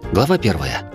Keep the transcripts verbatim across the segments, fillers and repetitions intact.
Глава первая.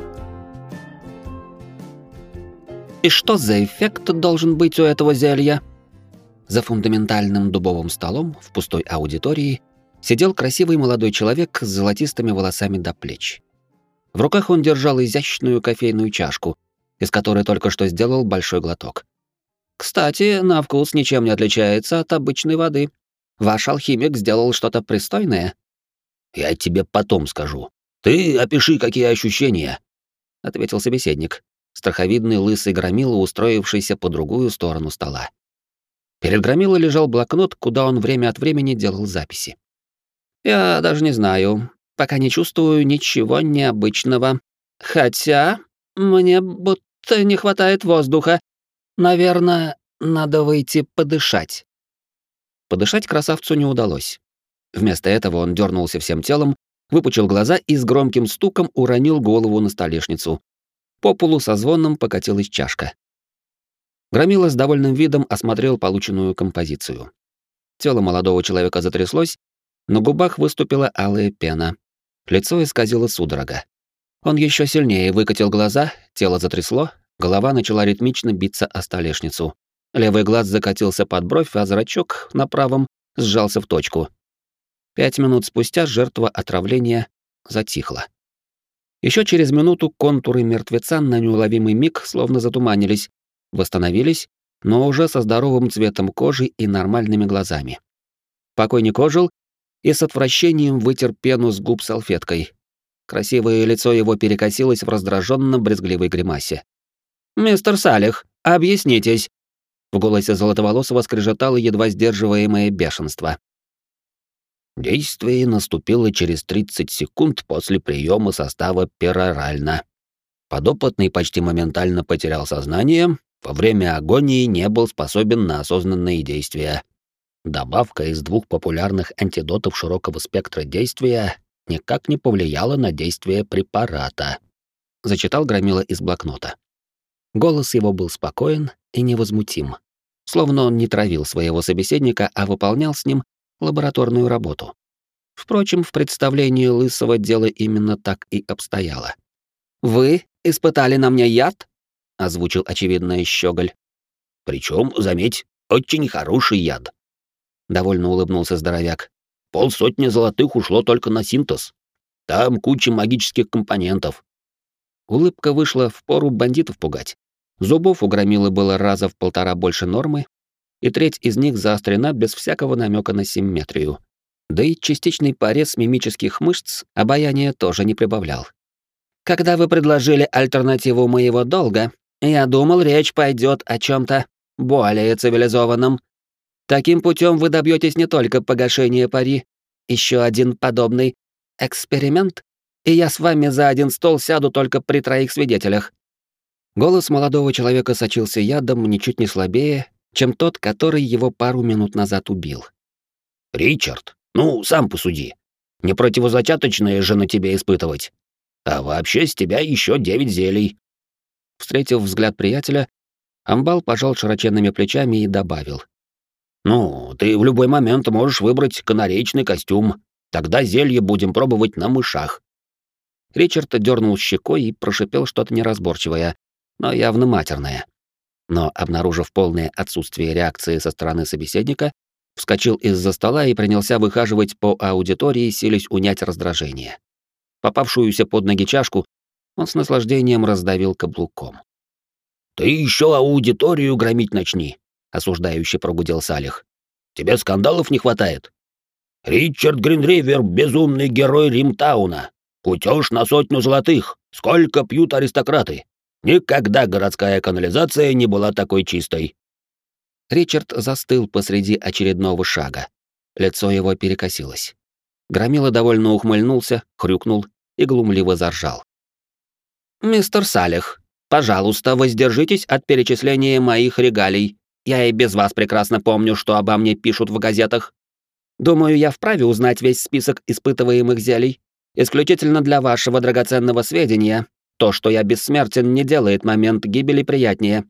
И что за эффект должен быть у этого зелья? За фундаментальным дубовым столом в пустой аудитории сидел красивый молодой человек с золотистыми волосами до плеч. В руках он держал изящную кофейную чашку, из которой только что сделал большой глоток. Кстати, на вкус ничем не отличается от обычной воды. Ваш алхимик сделал что-то пристойное? Я тебе потом скажу. Ты опиши, какие ощущения, ответил собеседник, страховидный лысый громила, устроившийся по другую сторону стола. Перед громилой лежал блокнот, куда он время от времени делал записи. Я даже не знаю, пока не чувствую ничего необычного. Хотя мне будто не хватает воздуха. Наверное, надо выйти подышать. Подышать красавцу не удалось. Вместо этого он дернулся всем телом, выпучил глаза и с громким стуком уронил голову на столешницу. По полу со звоном покатилась чашка. Громила с довольным видом осмотрел полученную композицию. Тело молодого человека затряслось, на губах выступила алая пена. Лицо исказило судорога. Он еще сильнее выкатил глаза, тело затрясло, голова начала ритмично биться о столешницу. Левый глаз закатился под бровь, а зрачок на правом сжался в точку. Пять минут спустя жертва отравления затихла. Еще через минуту контуры мертвеца на неуловимый миг словно затуманились, восстановились, но уже со здоровым цветом кожи и нормальными глазами. Покойник ожил и с отвращением вытер пену с губ салфеткой. Красивое лицо его перекосилось в раздраженно-брезгливой гримасе. «Мистер Салих, объяснитесь!» В голосе Золотоволосого скрежетало едва сдерживаемое бешенство. Действие наступило через тридцать секунд после приема состава перорально. Подопытный почти моментально потерял сознание, во время агонии не был способен на осознанные действия. Добавка из двух популярных антидотов широкого спектра действия никак не повлияла на действие препарата. Зачитал громила из блокнота. Голос его был спокоен и невозмутим, словно он не травил своего собеседника, а выполнял с ним лабораторную работу. Впрочем, в представлении Лысого дело именно так и обстояло. «Вы испытали на мне яд?» — озвучил очевидное щеголь. «Причем, заметь, очень хороший яд». Довольно улыбнулся здоровяк. «Полсотни золотых ушло только на синтез. Там куча магических компонентов». Улыбка вышла впору бандитов пугать. Зубов у громилы было раза в полтора больше нормы, и треть из них заострена без всякого намека на симметрию. Да и частичный порез мимических мышц обаяние тоже не прибавлял. «Когда вы предложили альтернативу моего долга, я думал, речь пойдет о чем-то более цивилизованном. Таким путем вы добьетесь не только погашения пари, еще один подобный эксперимент, и я с вами за один стол сяду только при троих свидетелях». Голос молодого человека сочился ядом ничуть не слабее, чем тот, который его пару минут назад убил. «Ричард, ну, сам посуди. Не противозачаточное же на тебе испытывать. А вообще с тебя еще девять зелий». Встретив взгляд приятеля, Амбал пожал широченными плечами и добавил. «Ну, ты в любой момент можешь выбрать канареечный костюм. Тогда зелье будем пробовать на мышах». Ричард дернул щекой и прошипел что-то неразборчивое, но явно матерное. Но, обнаружив полное отсутствие реакции со стороны собеседника, вскочил из-за стола и принялся выхаживать по аудитории, силясь унять раздражение. Попавшуюся под ноги чашку он с наслаждением раздавил каблуком. «Ты еще аудиторию громить начни», — осуждающе прогудел Салих. «Тебе скандалов не хватает? Ричард Гринривер — безумный герой Римтауна. Кутеж на сотню золотых. Сколько пьют аристократы? Никогда городская канализация не была такой чистой». Ричард застыл посреди очередного шага. Лицо его перекосилось. Громила довольно ухмыльнулся, хрюкнул и глумливо заржал. «Мистер Салих, пожалуйста, воздержитесь от перечисления моих регалий. Я и без вас прекрасно помню, что обо мне пишут в газетах. Думаю, я вправе узнать весь список испытываемых зелий. Исключительно для вашего драгоценного сведения, то, что я бессмертен, не делает момент гибели приятнее».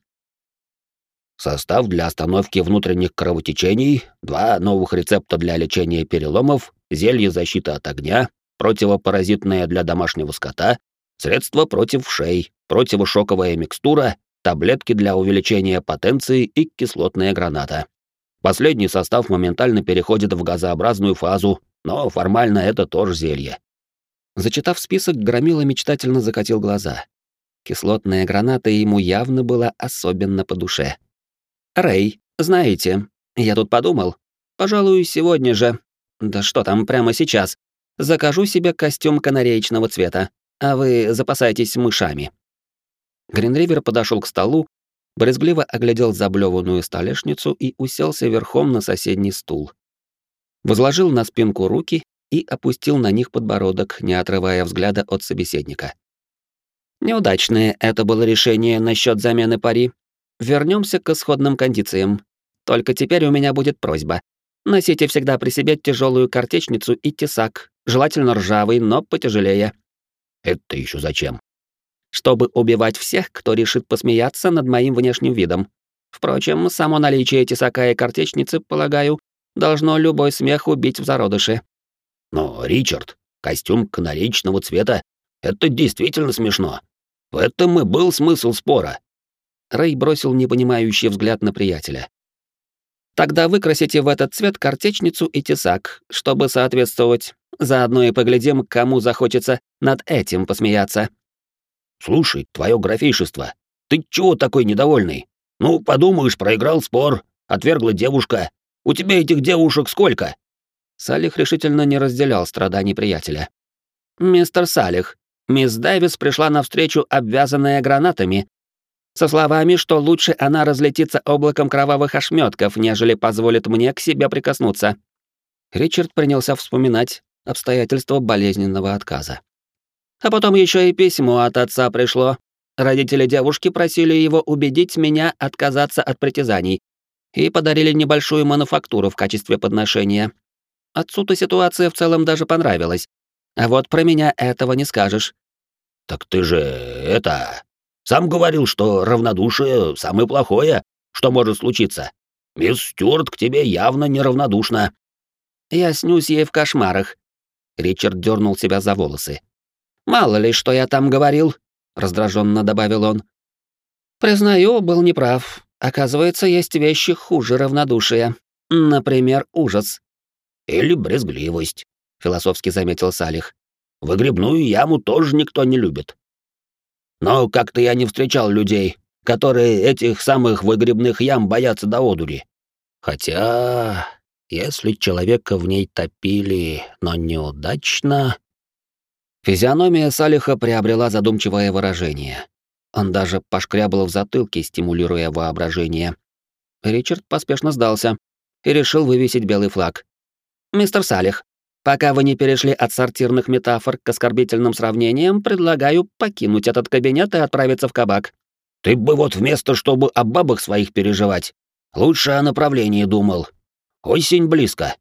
Состав для остановки внутренних кровотечений, два новых рецепта для лечения переломов, зелье защиты от огня, противопаразитное для домашнего скота, средства против вшей, противошоковая микстура, таблетки для увеличения потенции и кислотная граната. Последний состав моментально переходит в газообразную фазу, но формально это тоже зелье. Зачитав список, Громила мечтательно закатил глаза. Кислотная граната ему явно была особенно по душе. «Рэй, знаете, я тут подумал, пожалуй, сегодня же, да что там, прямо сейчас, закажу себе костюм канареечного цвета, а вы запасайтесь мышами». Гринривер подошел к столу, брезгливо оглядел заблеванную столешницу и уселся верхом на соседний стул. Возложил на спинку руки и опустил на них подбородок, не отрывая взгляда от собеседника. Неудачное это было решение насчет замены пари. Вернемся к исходным кондициям. Только теперь у меня будет просьба. Носите всегда при себе тяжелую картечницу и тесак, желательно ржавый, но потяжелее. Это еще зачем? Чтобы убивать всех, кто решит посмеяться над моим внешним видом. Впрочем, само наличие тесака и картечницы, полагаю, должно любой смех убить в зародыше. Но, Ричард, костюм канареечного цвета — это действительно смешно. В этом и был смысл спора. Рэй бросил непонимающий взгляд на приятеля. Тогда выкрасите в этот цвет картечницу и тесак, чтобы соответствовать. Заодно и поглядим, кому захочется над этим посмеяться. Слушай, твое графейшество, ты чего такой недовольный? Ну, подумаешь, проиграл спор, отвергла девушка. У тебя этих девушек сколько? Салих решительно не разделял страданий приятеля. «Мистер Салих, мисс Дэвис пришла навстречу, обвязанная гранатами, со словами, что лучше она разлетится облаком кровавых ошметков, нежели позволит мне к себе прикоснуться». Ричард принялся вспоминать обстоятельства болезненного отказа. А потом еще и письмо от отца пришло. Родители девушки просили его убедить меня отказаться от притязаний и подарили небольшую мануфактуру в качестве подношения. Отцу-то ситуация в целом даже понравилась. А вот про меня этого не скажешь. Так ты же это... Сам говорил, что равнодушие — самое плохое, что может случиться. Мисс Стюарт к тебе явно неравнодушна. Я снюсь ей в кошмарах. Ричард дернул себя за волосы. «Мало ли, что я там говорил», — раздраженно добавил он. «Признаю, был неправ. Оказывается, есть вещи хуже равнодушия. Например, ужас». «Или брезгливость», — философски заметил Салих. «Выгребную яму тоже никто не любит. Но как-то я не встречал людей, которые этих самых выгребных ям боятся до одури. Хотя, если человека в ней топили, но неудачно...» Физиономия Салиха приобрела задумчивое выражение. Он даже пошкрябал в затылке, стимулируя воображение. Ричард поспешно сдался и решил вывесить белый флаг. «Мистер Салих, пока вы не перешли от сортирных метафор к оскорбительным сравнениям, предлагаю покинуть этот кабинет и отправиться в кабак». «Ты бы вот вместо, чтобы о бабах своих переживать, лучше о направлении думал. Осень близко».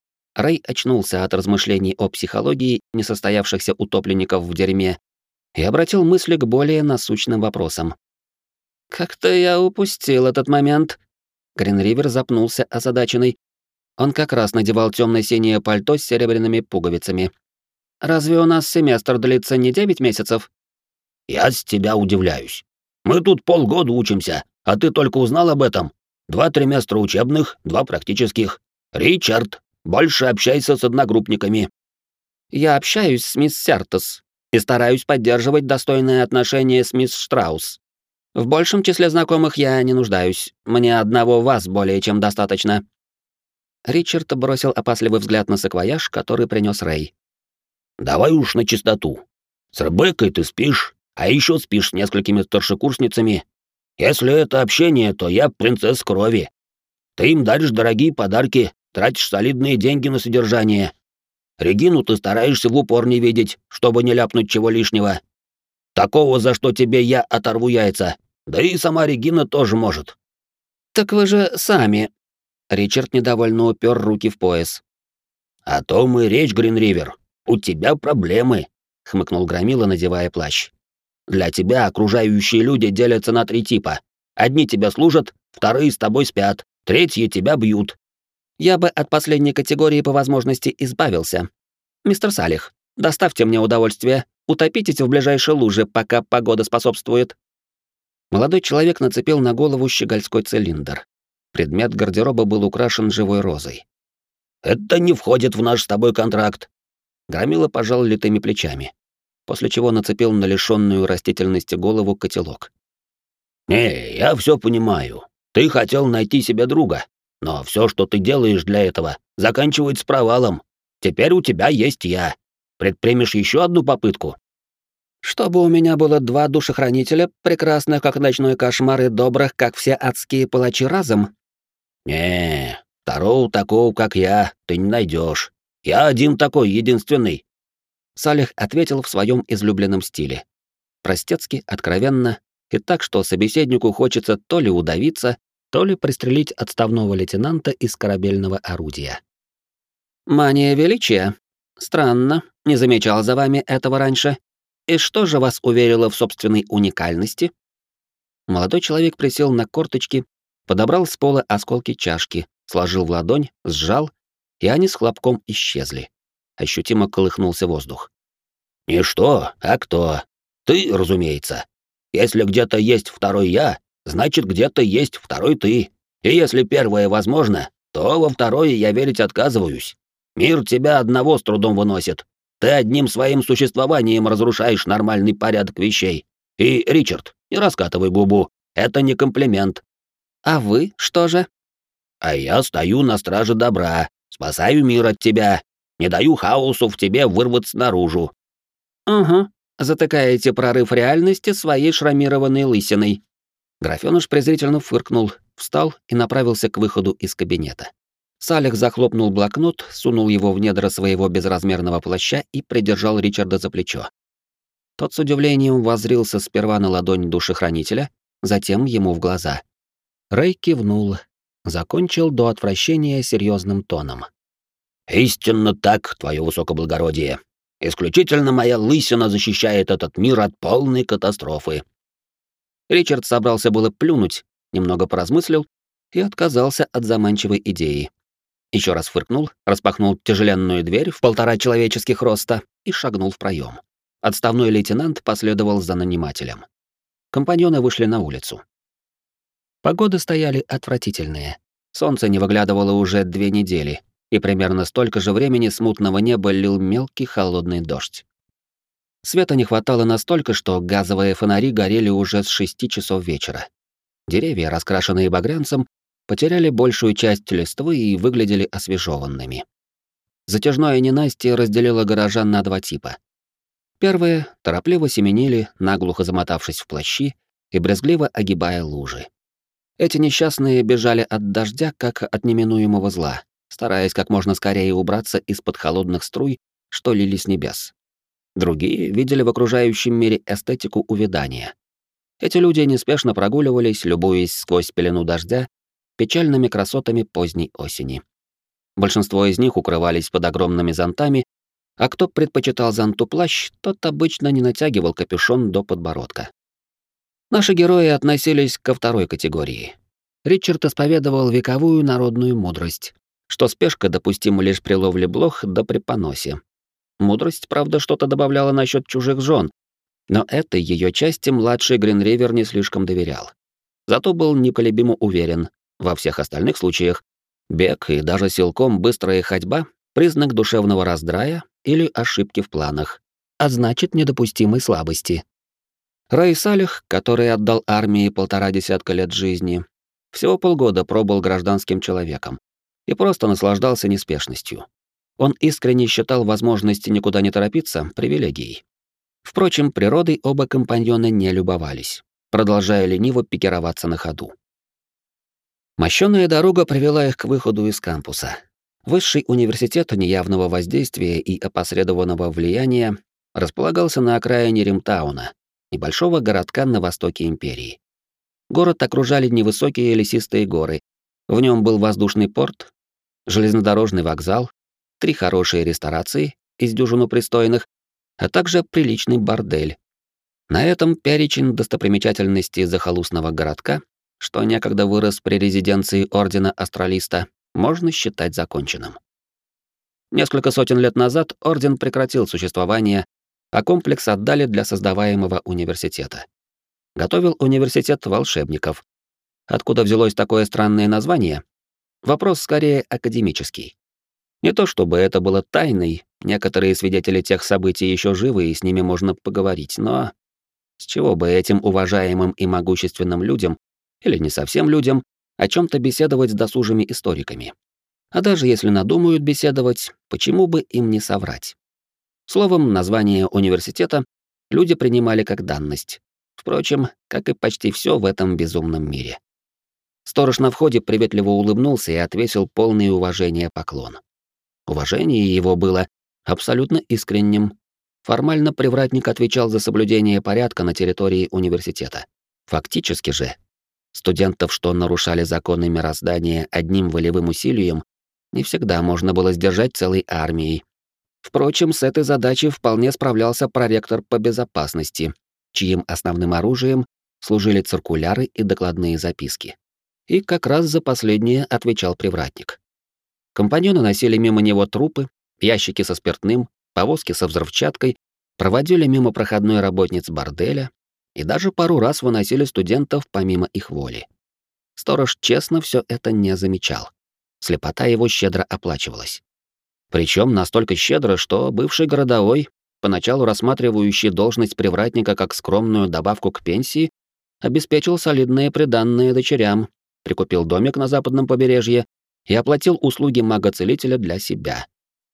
Рэй очнулся от размышлений о психологии несостоявшихся утопленников в дерьме и обратил мысли к более насущным вопросам. «Как-то я упустил этот момент». Гринривер запнулся озадаченный. Он как раз надевал темно-синее пальто с серебряными пуговицами. «Разве у нас семестр длится не девять месяцев?» «Я с тебя удивляюсь. Мы тут полгода учимся, а ты только узнал об этом. Два триместра учебных, два практических. Ричард, больше общайся с одногруппниками». «Я общаюсь с мисс Сертос и стараюсь поддерживать достойные отношения с мисс Штраус. В большем числе знакомых я не нуждаюсь. Мне одного вас более чем достаточно». Ричард бросил опасливый взгляд на саквояж, который принес Рэй. «Давай уж на чистоту. С Ребеккой ты спишь, а еще спишь с несколькими старшекурсницами. Если это общение, то я принцесса крови. Ты им даришь дорогие подарки, тратишь солидные деньги на содержание. Регину ты стараешься в упор не видеть, чтобы не ляпнуть чего лишнего. Такого, за что тебе я оторву яйца. Да и сама Регина тоже может». «Так вы же сами...» Ричард недовольно упер руки в пояс. «О том и речь, Гринривер. У тебя проблемы», — хмыкнул Громила, надевая плащ. «Для тебя окружающие люди делятся на три типа. Одни тебя служат, вторые с тобой спят, третьи тебя бьют». «Я бы от последней категории по возможности избавился. Мистер Салих, доставьте мне удовольствие, Утопитесь в ближайшей луже, пока погода способствует». Молодой человек нацепил на голову щегольской цилиндр. Предмет гардероба был украшен живой розой. «Это не входит в наш с тобой контракт». Громила пожал литыми плечами, после чего нацепил на лишённую растительности голову котелок. «Не, я все понимаю. Ты хотел найти себе друга, но все, что ты делаешь для этого, заканчивается провалом. Теперь у тебя есть я. Предпримешь еще одну попытку?» «Чтобы у меня было два душехранителя, прекрасных, как ночной кошмар, и добрых, как все адские палачи разом?» «Не, второго такого, как я, ты не найдешь. Я один такой, единственный». Салих ответил в своем излюбленном стиле. Простецки, откровенно, и так, что собеседнику хочется то ли удавиться, то ли пристрелить отставного лейтенанта из корабельного орудия. «Мания величия. Странно, не замечал за вами этого раньше. И что же вас уверило в собственной уникальности?» Молодой человек присел на корточки, подобрал с пола осколки чашки, сложил в ладонь, сжал, и они с хлопком исчезли. Ощутимо колыхнулся воздух. «Не что, а кто? Ты, разумеется. Если где-то есть второй я, значит, где-то есть второй ты. И если первое возможно, то во второе я верить отказываюсь. Мир тебя одного с трудом выносит. Ты одним своим существованием разрушаешь нормальный порядок вещей. И, Ричард, не раскатывай губу, это не комплимент». «А вы что же?» «А я стою на страже добра, спасаю мир от тебя, не даю хаосу в тебе вырваться наружу». «Угу, затыкаете прорыв реальности своей шрамированной лысиной». Графёныш презрительно фыркнул, встал и направился к выходу из кабинета. Салих захлопнул блокнот, сунул его в недра своего безразмерного плаща и придержал Ричарда за плечо. Тот с удивлением воззрился сперва на ладонь душехранителя, затем ему в глаза. Рэй кивнул, закончил до отвращения серьезным тоном. «Истинно так, твое высокоблагородие. Исключительно моя лысина защищает этот мир от полной катастрофы». Ричард собрался было плюнуть, немного поразмыслил и отказался от заманчивой идеи. Еще раз фыркнул, распахнул тяжеленную дверь в полтора человеческих роста и шагнул в проем. Отставной лейтенант последовал за нанимателем. Компаньоны вышли на улицу. Погоды стояли отвратительные. Солнце не выглядывало уже две недели, и примерно столько же времени с мутного неба лил мелкий холодный дождь. Света не хватало настолько, что газовые фонари горели уже с шести часов вечера. Деревья, раскрашенные багрянцем, потеряли большую часть листвы и выглядели освежеванными. Затяжное ненастье разделило горожан на два типа. Первые торопливо семенили, наглухо замотавшись в плащи и брезгливо огибая лужи. Эти несчастные бежали от дождя, как от неминуемого зла, стараясь как можно скорее убраться из-под холодных струй, что лили с небес. Другие видели в окружающем мире эстетику увядания. Эти люди неспешно прогуливались, любуясь сквозь пелену дождя печальными красотами поздней осени. Большинство из них укрывались под огромными зонтами, а кто предпочитал зонту плащ, тот обычно не натягивал капюшон до подбородка. Наши герои относились ко второй категории. Ричард исповедовал вековую народную мудрость, что спешка допустима лишь при ловле блох да при поносе. Мудрость, правда, что-то добавляла насчет чужих жен, но этой ее части младший Гринривер не слишком доверял. Зато был непоколебимо уверен, во всех остальных случаях бег и даже силком быстрая ходьба — признак душевного раздрая или ошибки в планах, а значит, недопустимой слабости. Рэй Салих, который отдал армии полтора десятка лет жизни, всего полгода пробыл гражданским человеком и просто наслаждался неспешностью. Он искренне считал возможности никуда не торопиться привилегией. Впрочем, природой оба компаньона не любовались, продолжая лениво пикироваться на ходу. Мощёная дорога привела их к выходу из кампуса. Высший университет неявного воздействия и опосредованного влияния располагался на окраине Римтауна, небольшого городка на востоке империи. Город окружали невысокие лесистые горы. В нем был воздушный порт, железнодорожный вокзал, три хорошие ресторации из дюжину пристойных, а также приличный бордель. На этом перечень достопримечательностей захолустного городка, что некогда вырос при резиденции Ордена Астралиста, можно считать законченным. Несколько сотен лет назад Орден прекратил существование, а комплекс отдали для создаваемого университета. Готовил университет волшебников. Откуда взялось такое странное название? Вопрос скорее академический. Не то чтобы это было тайной, некоторые свидетели тех событий еще живы, и с ними можно поговорить, но с чего бы этим уважаемым и могущественным людям, или не совсем людям, о чем-то беседовать с досужими историками? А даже если надумают беседовать, почему бы им не соврать? Словом, название университета люди принимали как данность. Впрочем, как и почти все в этом безумном мире. Сторож на входе приветливо улыбнулся и отвесил полное уважение поклон. Уважение его было абсолютно искренним. Формально привратник отвечал за соблюдение порядка на территории университета. Фактически же, студентов, что нарушали законы мироздания одним волевым усилием, не всегда можно было сдержать целой армией. Впрочем, с этой задачей вполне справлялся проректор по безопасности, чьим основным оружием служили циркуляры и докладные записки. И как раз за последнее отвечал привратник. Компаньоны носили мимо него трупы, ящики со спиртным, повозки со взрывчаткой, проводили мимо проходной работниц борделя и даже пару раз выносили студентов помимо их воли. Сторож честно все это не замечал. Слепота его щедро оплачивалась. Причем настолько щедро, что бывший городовой, поначалу рассматривающий должность привратника как скромную добавку к пенсии, обеспечил солидные приданные дочерям, прикупил домик на западном побережье и оплатил услуги мага-целителя для себя.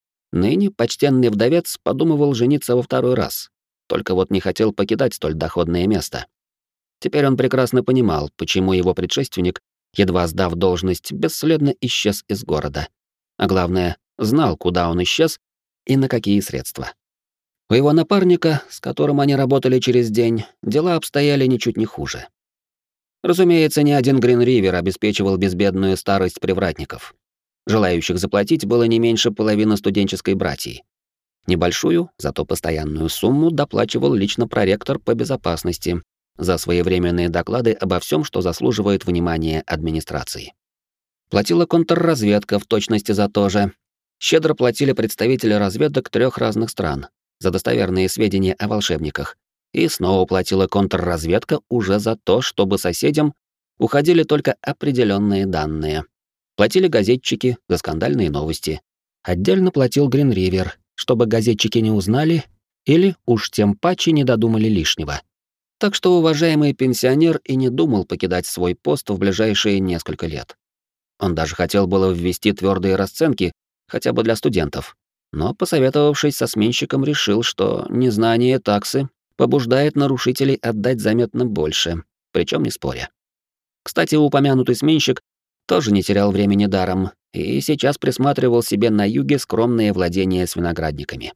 Ныне почтенный вдовец подумывал жениться во второй раз, только вот не хотел покидать столь доходное место. Теперь он прекрасно понимал, почему его предшественник, едва сдав должность, бесследно исчез из города. А главное, знал, куда он исчез и на какие средства. У его напарника, с которым они работали через день, дела обстояли ничуть не хуже. Разумеется, ни один Гринривер обеспечивал безбедную старость привратников. Желающих заплатить было не меньше половины студенческой братьи. Небольшую, зато постоянную сумму доплачивал лично проректор по безопасности за своевременные доклады обо всем, что заслуживает внимания администрации. Платила контрразведка в точности за то же. Щедро платили представители разведок трех разных стран за достоверные сведения о волшебниках. И снова платила контрразведка уже за то, чтобы соседям уходили только определенные данные. Платили газетчики за скандальные новости. Отдельно платил Гринривер, чтобы газетчики не узнали или уж тем паче не додумали лишнего. Так что уважаемый пенсионер и не думал покидать свой пост в ближайшие несколько лет. Он даже хотел было ввести твердые расценки, хотя бы для студентов, но, посоветовавшись со сменщиком, решил, что незнание таксы побуждает нарушителей отдать заметно больше, причем не споря. Кстати, упомянутый сменщик тоже не терял времени даром и сейчас присматривал себе на юге скромные владения с виноградниками.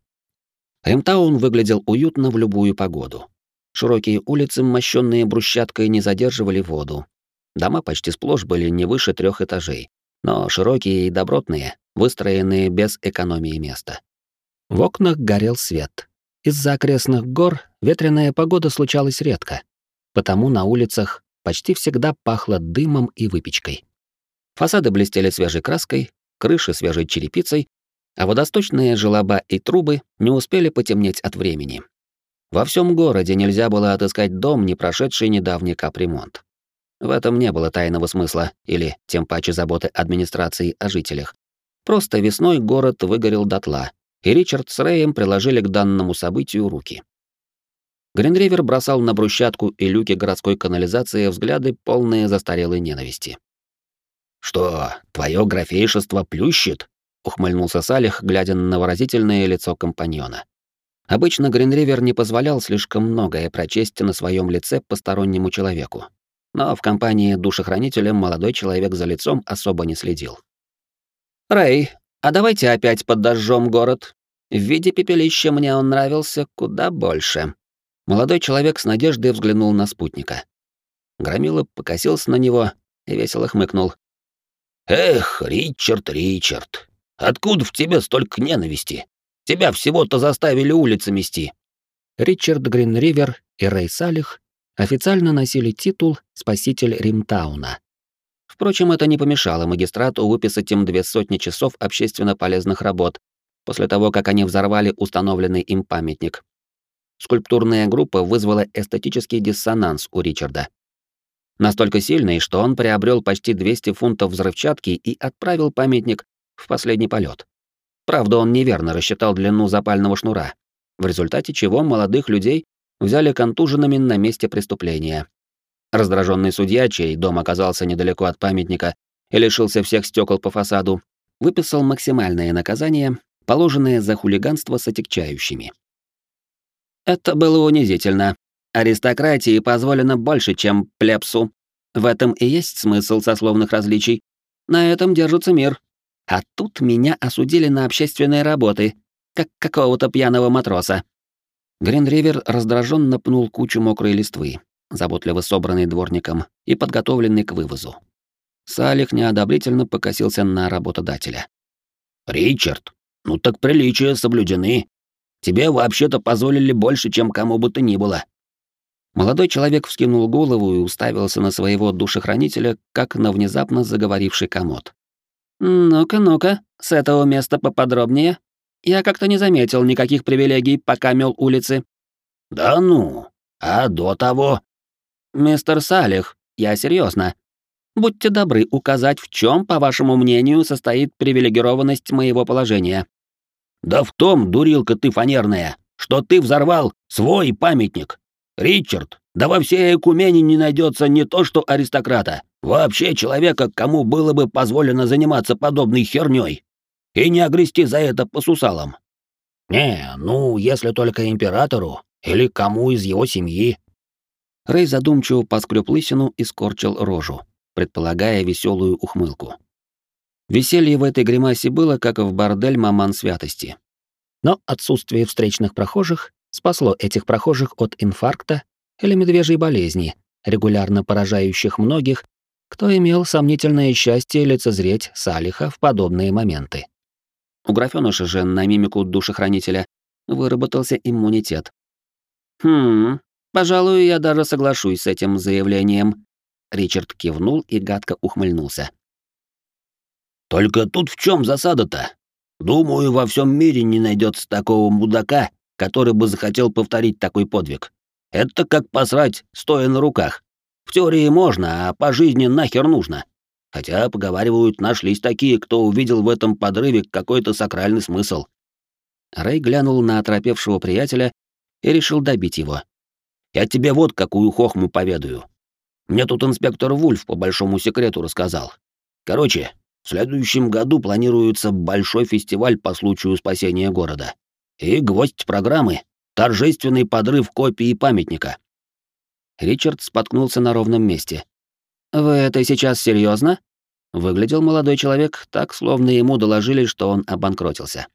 Римтаун выглядел уютно в любую погоду. Широкие улицы, мощенные брусчаткой, не задерживали воду. Дома почти сплошь были не выше трех этажей, но широкие и добротные, выстроенные без экономии места. В окнах горел свет. Из-за окрестных гор ветреная погода случалась редко, потому на улицах почти всегда пахло дымом и выпечкой. Фасады блестели свежей краской, крыши свежей черепицей, а водосточные желоба и трубы не успели потемнеть от времени. Во всем городе нельзя было отыскать дом, не прошедший недавний капремонт. В этом не было тайного смысла или, тем паче, заботы администрации о жителях. Просто весной город выгорел дотла, и Ричард с Рэем приложили к данному событию руки. Гринривер бросал на брусчатку и люки городской канализации взгляды, полные застарелой ненависти. «Что, твое графейшество плющит?» — ухмыльнулся Салих, глядя на выразительное лицо компаньона. Обычно Гринривер не позволял слишком многое прочесть на своем лице постороннему человеку, но в компании душехранителя молодой человек за лицом особо не следил. «Рэй, а давайте опять подожжем город. В виде пепелища мне он нравился куда больше». Молодой человек с надеждой взглянул на спутника. Громила покосился на него и весело хмыкнул. «Эх, Ричард, Ричард, откуда в тебе столько ненависти? Тебя всего-то заставили улицы мести». Ричард Гринривер и Рэй Салих официально носили титул «Спаситель Римтауна». Впрочем, это не помешало магистрату выписать им две сотни часов общественно полезных работ после того, как они взорвали установленный им памятник. скульптурная группа вызвала эстетический диссонанс у Ричарда. Настолько сильный, что он приобрел почти двести фунтов взрывчатки и отправил памятник в последний полет. Правда, он неверно рассчитал длину запального шнура, в результате чего молодых людей взяли контуженными на месте преступления. Раздраженный судья, чей дом оказался недалеко от памятника и лишился всех стекол по фасаду, выписал максимальное наказание, положенное за хулиганство с отягчающими. Это было унизительно. Аристократии позволено больше, чем плебсу. В этом и есть смысл сословных различий. На этом держится мир. А тут меня осудили на общественные работы, как какого-то пьяного матроса. Гринривер раздраженно пнул кучу мокрой листвы, заботливо собранной дворником и подготовленной к вывозу. Салих неодобрительно покосился на работодателя. «Ричард, ну так приличия соблюдены. Тебе вообще-то позволили больше, чем кому бы то ни было». Молодой человек вскинул голову и уставился на своего душехранителя, как на внезапно заговоривший комод. «Ну-ка, ну-ка, с этого места поподробнее. Я как-то не заметил никаких привилегий, пока мел улицы». «Да ну, а до того...» «Мистер Салих, я серьезно. Будьте добры указать, в чем, по вашему мнению, состоит привилегированность моего положения». «Да в том, дурилка ты фанерная, что ты взорвал свой памятник. Ричард, да во всей Экумене не найдется не то что аристократа, вообще человека, кому было бы позволено заниматься подобной хернёй. И не огрести за это по сусалам. Не, ну, если только императору или кому из его семьи». Рэй задумчиво поскреб лысину и скорчил рожу, предполагая веселую ухмылку. Веселье в этой гримасе было, как в бордель маман святости. Но отсутствие встречных прохожих спасло этих прохожих от инфаркта или медвежьей болезни, регулярно поражающих многих, кто имел сомнительное счастье лицезреть Салиха в подобные моменты. У графёныша же на мимику душехранителя выработался иммунитет. «Хм, пожалуй, я даже соглашусь с этим заявлением». Ричард кивнул и гадко ухмыльнулся. «Только тут в чем засада-то? Думаю, во всем мире не найдется такого мудака, который бы захотел повторить такой подвиг. Это как посрать, стоя на руках. В теории можно, а по жизни нахер нужно. Хотя, поговаривают, нашлись такие, кто увидел в этом подрыве какой-то сакральный смысл». Рэй глянул на оторопевшего приятеля и решил добить его. «Я тебе вот какую хохму поведаю. Мне тут инспектор Вульф по большому секрету рассказал. Короче, в следующем году планируется большой фестиваль по случаю спасения города. И гвоздь программы — торжественный подрыв копии памятника». Ричард споткнулся на ровном месте. «Вы это сейчас серьезно? Выглядел молодой человек так, словно ему доложили, что он обанкротился.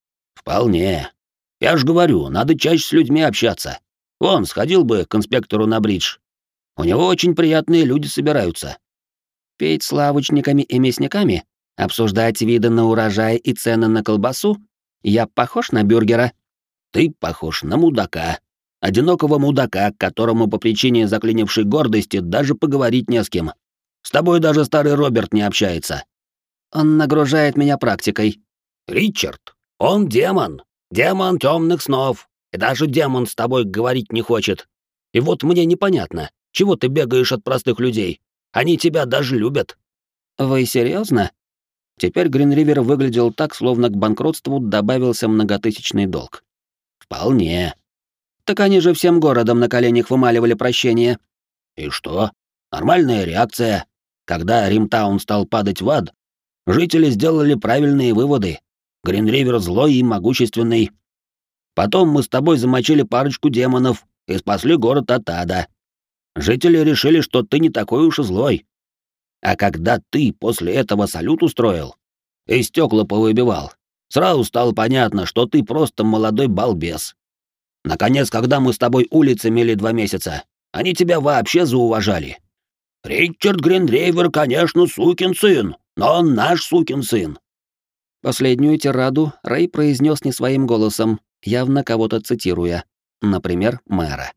«Вполне. Я ж говорю, надо чаще с людьми общаться. Вон, сходил бы к инспектору на бридж. У него очень приятные люди собираются». «Петь с лавочниками и мясниками? Обсуждать виды на урожай и цены на колбасу? Я похож на бюргера?» «Ты похож на мудака. Одинокого мудака, которому по причине заклинившей гордости даже поговорить не с кем. С тобой даже старый Роберт не общается». «Он нагружает меня практикой». «Ричард, он демон. Демон темных снов. И даже демон с тобой говорить не хочет. И вот мне непонятно, чего ты бегаешь от простых людей? Они тебя даже любят». «Вы серьезно? Теперь Гринривер выглядел так, словно к банкротству добавился многотысячный долг. «Вполне». «Так они же всем городом на коленях вымаливали прощение». «И что? Нормальная реакция. Когда Римтаун стал падать в ад, жители сделали правильные выводы. Гринривер злой и могущественный. Потом мы с тобой замочили парочку демонов и спасли город от ада. Жители решили, что ты не такой уж и злой. А когда ты после этого салют устроил и стекла повыбивал, сразу стало понятно, что ты просто молодой балбес. Наконец, когда мы с тобой улицы мели два месяца, они тебя вообще зауважали. Ричард Гринривер, конечно, сукин сын, но он наш сукин сын». Последнюю тираду Рэй произнес не своим голосом, явно кого-то цитируя, например, мэра.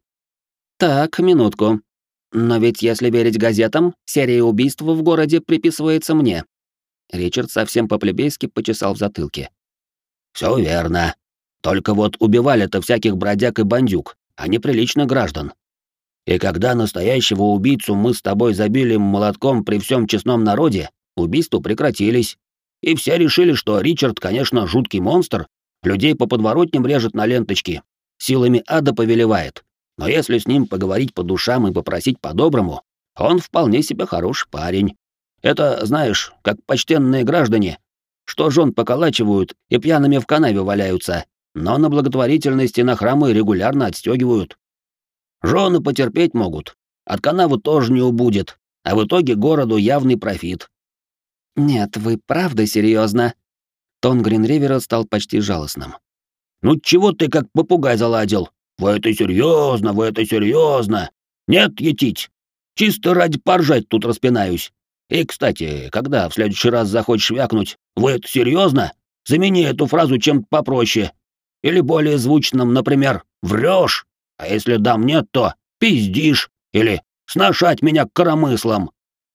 «Так, минутку. Но ведь если верить газетам, серия убийств в городе приписывается мне». Ричард совсем по-плебейски почесал в затылке. «Все верно. Только вот убивали-то всяких бродяг и бандюк, а не приличных граждан. И когда настоящего убийцу мы с тобой забили молотком при всем честном народе, убийства прекратились. И все решили, что Ричард, конечно, жуткий монстр, людей по подворотням режет на ленточки, силами ада повелевает. Но если с ним поговорить по душам и попросить по-доброму, он вполне себе хороший парень. Это, знаешь, как почтенные граждане, что жен поколачивают и пьяными в канаве валяются, но на благотворительности на храмы регулярно отстегивают. Жены потерпеть могут, от канавы тоже не убудет, а в итоге городу явный профит. Нет, вы правда серьезно? Тон Гринривера стал почти жалостным. Ну чего ты как попугай заладил? Вы это серьезно, вы это серьезно. Нет, етить. Чисто ради поржать тут распинаюсь. И, кстати, когда в следующий раз захочешь вякнуть, вы это серьезно? Замени эту фразу чем-то попроще. Или более звучным, например, врешь. А если дам нет, то пиздишь. Или сношать меня коромыслом.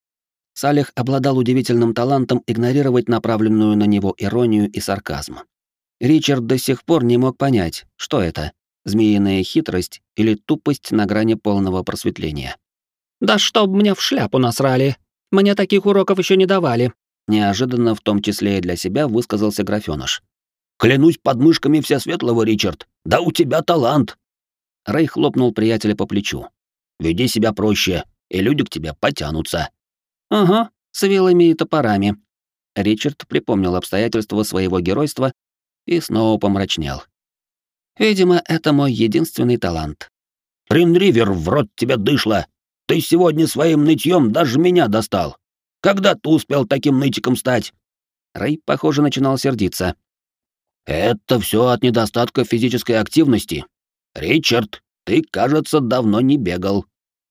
Салих обладал удивительным талантом игнорировать направленную на него иронию и сарказм. Ричард до сих пор не мог понять, что это — змеиная хитрость или тупость на грани полного просветления. «Да чтоб мне в шляпу насрали! Мне таких уроков еще не давали!» Неожиданно, в том числе и для себя, высказался графёныш. «Клянусь подмышками Всесветлого, Ричард! Да у тебя талант!» Рэй хлопнул приятеля по плечу. «Веди себя проще, и люди к тебе потянутся». «Ага, с вилами и топорами». Ричард припомнил обстоятельства своего геройства и снова помрачнел. «Видимо, это мой единственный талант». «Ринривер, в рот тебя дышло! Ты сегодня своим нытьем даже меня достал! Когда ты успел таким нытиком стать?» Рэй, похоже, начинал сердиться. «Это все от недостатка физической активности. Ричард, ты, кажется, давно не бегал».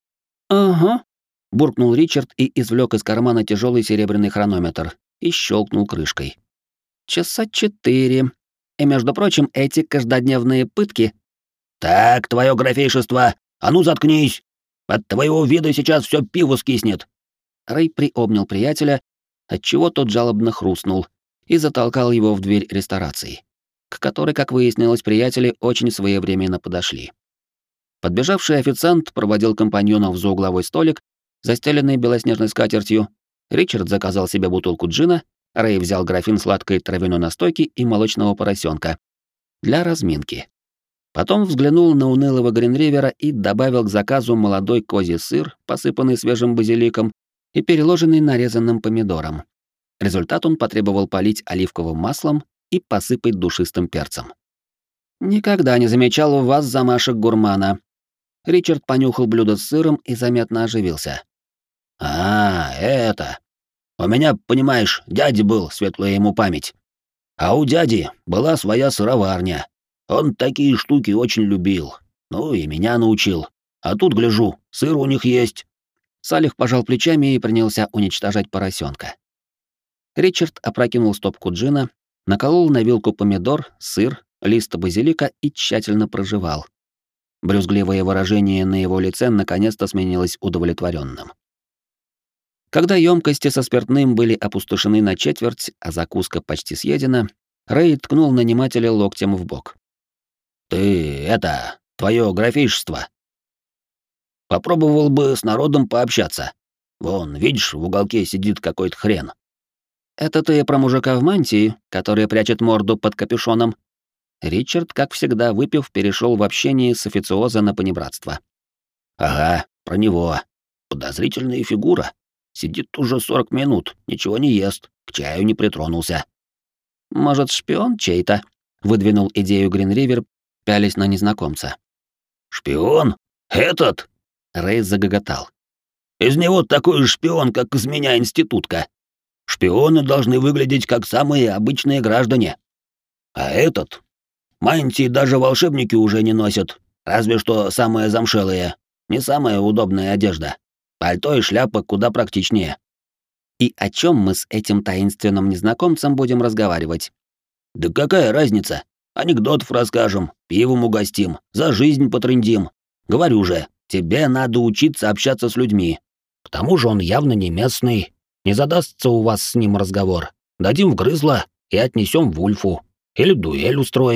«Ага», — буркнул Ричард и извлек из кармана тяжелый серебряный хронометр и щелкнул крышкой. «Часа четыре. И, между прочим, эти каждодневные пытки...» «Так, твое графейшество, а ну заткнись! От твоего вида сейчас все пиво скиснет!» Рэй приобнял приятеля, отчего тот жалобно хрустнул, и затолкал его в дверь ресторации, к которой, как выяснилось, приятели очень своевременно подошли. Подбежавший официант проводил компаньонов за угловой столик, застеленный белоснежной скатертью. Ричард заказал себе бутылку джина, Рэй взял графин сладкой травяной настойки и молочного поросенка для разминки. Потом взглянул на унылого Гринривера и добавил к заказу молодой козий сыр, посыпанный свежим базиликом и переложенный нарезанным помидором. Результат он потребовал полить оливковым маслом и посыпать душистым перцем. «Никогда не замечал у вас замашек гурмана». Ричард понюхал блюдо с сыром и заметно оживился. «А, это... У меня, понимаешь, дядя был, светлая ему память. А у дяди была своя сыроварня. Он такие штуки очень любил. Ну и меня научил. А тут, гляжу, сыр у них есть». Салих пожал плечами и принялся уничтожать поросенка. Ричард опрокинул стопку джина, наколол на вилку помидор, сыр, лист базилика и тщательно прожевал. Брюзгливое выражение на его лице наконец-то сменилось удовлетворенным. Когда емкости со спиртным были опустошены на четверть, а закуска почти съедена, Рэй ткнул нанимателя локтем в бок. «Ты, это, твое графейшество. Попробовал бы с народом пообщаться. Вон, видишь, в уголке сидит какой-то хрен». «Это ты про мужика в мантии, который прячет морду под капюшоном?» Ричард, как всегда, выпив, перешел в общение с официоза на понебратство. «Ага, про него. Подозрительная фигура. Сидит уже сорок минут, ничего не ест, к чаю не притронулся». «Может, шпион чей-то?» — выдвинул идею Гринривер, пялись на незнакомца. «Шпион? Этот?» — Рэй загоготал. «Из него такой же шпион, как из меня институтка. Шпионы должны выглядеть как самые обычные граждане. А этот? Мантии даже волшебники уже не носят, разве что самые замшелые. Не самая удобная одежда. Пальто и шляпа куда практичнее». «И о чем мы с этим таинственным незнакомцем будем разговаривать?» «Да какая разница? Анекдотов расскажем, пивом угостим, за жизнь потрындим. Говорю же, тебе надо учиться общаться с людьми. К тому же он явно не местный. Не задастся у вас с ним разговор. Дадим вгрызло и отнесем в Ульфу. Или дуэль устроим.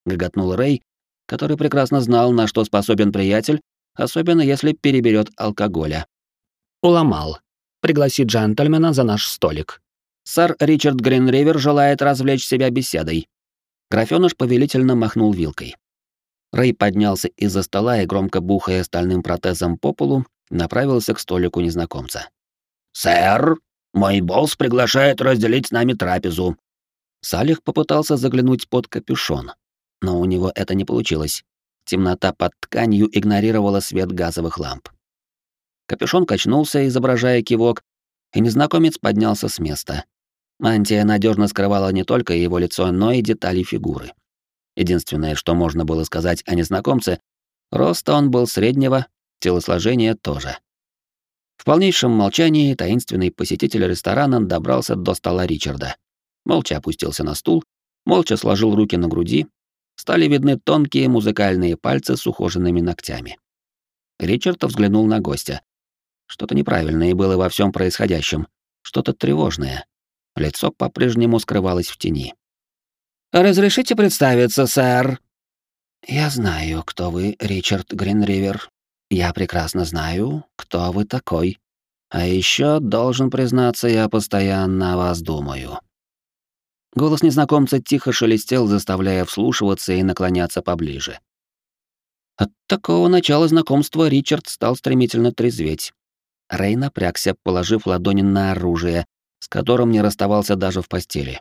— гоготнул Рэй, который прекрасно знал, на что способен приятель, особенно если переберет алкоголя. «Уломал. Пригласи джентльмена за наш столик. Сэр Ричард Гринривер желает развлечь себя беседой». Графёныш повелительно махнул вилкой. Рэй поднялся из-за стола и, громко бухая стальным протезом по полу, направился к столику незнакомца. «Сэр, мой босс приглашает разделить с нами трапезу». Салих попытался заглянуть под капюшон, но у него это не получилось. Темнота под тканью игнорировала свет газовых ламп. Капюшон качнулся, изображая кивок, и незнакомец поднялся с места. Мантия надежно скрывала не только его лицо, но и детали фигуры. Единственное, что можно было сказать о незнакомце, роста он был среднего, телосложение тоже. В полнейшем молчании таинственный посетитель ресторана добрался до стола Ричарда. Молча опустился на стул, молча сложил руки на груди, стали видны тонкие музыкальные пальцы с ухоженными ногтями. Ричард взглянул на гостя. Что-то неправильное было во всем происходящем, что-то тревожное. Лицо по-прежнему скрывалось в тени. «Разрешите представиться, сэр?» «Я знаю, кто вы, Ричард Гринривер. Я прекрасно знаю, кто вы такой. А еще, должен признаться, я постоянно о вас думаю». Голос незнакомца тихо шелестел, заставляя вслушиваться и наклоняться поближе. От такого начала знакомства Ричард стал стремительно трезветь. Рэй напрягся, положив ладони на оружие, с которым не расставался даже в постели.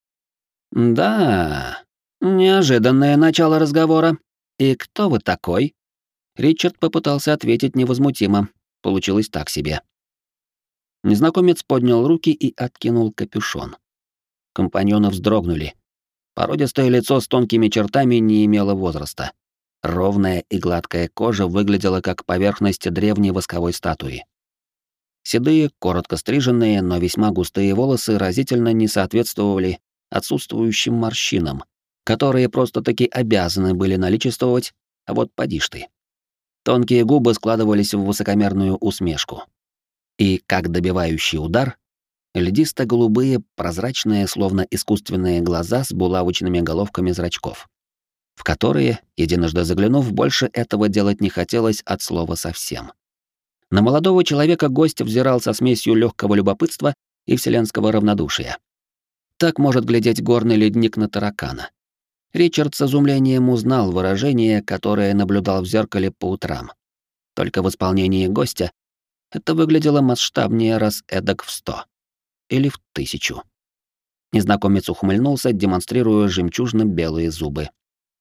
«Да, неожиданное начало разговора. И кто вы такой?» Ричард попытался ответить невозмутимо. Получилось так себе. Незнакомец поднял руки и откинул капюшон. Компаньоны вздрогнули. Породистое лицо с тонкими чертами не имело возраста. Ровная и гладкая кожа выглядела как поверхность древней восковой статуи. Седые, коротко стриженные, но весьма густые волосы разительно не соответствовали отсутствующим морщинам, которые просто-таки обязаны были наличествовать, а вот поди ж ты. Тонкие губы складывались в высокомерную усмешку. И, как добивающий удар, льдисто-голубые, прозрачные, словно искусственные глаза с булавочными головками зрачков, в которые, единожды заглянув, больше этого делать не хотелось от слова совсем. На молодого человека гость взирал со смесью легкого любопытства и вселенского равнодушия. Так может глядеть горный ледник на таракана. Ричард с изумлением узнал выражение, которое наблюдал в зеркале по утрам. Только в исполнении гостя это выглядело масштабнее раз эдак в сто. Или в тысячу. Незнакомец ухмыльнулся, демонстрируя жемчужно-белые зубы.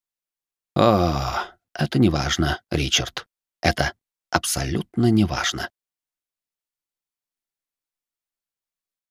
«О, это не важно, Ричард. Это абсолютно не важно».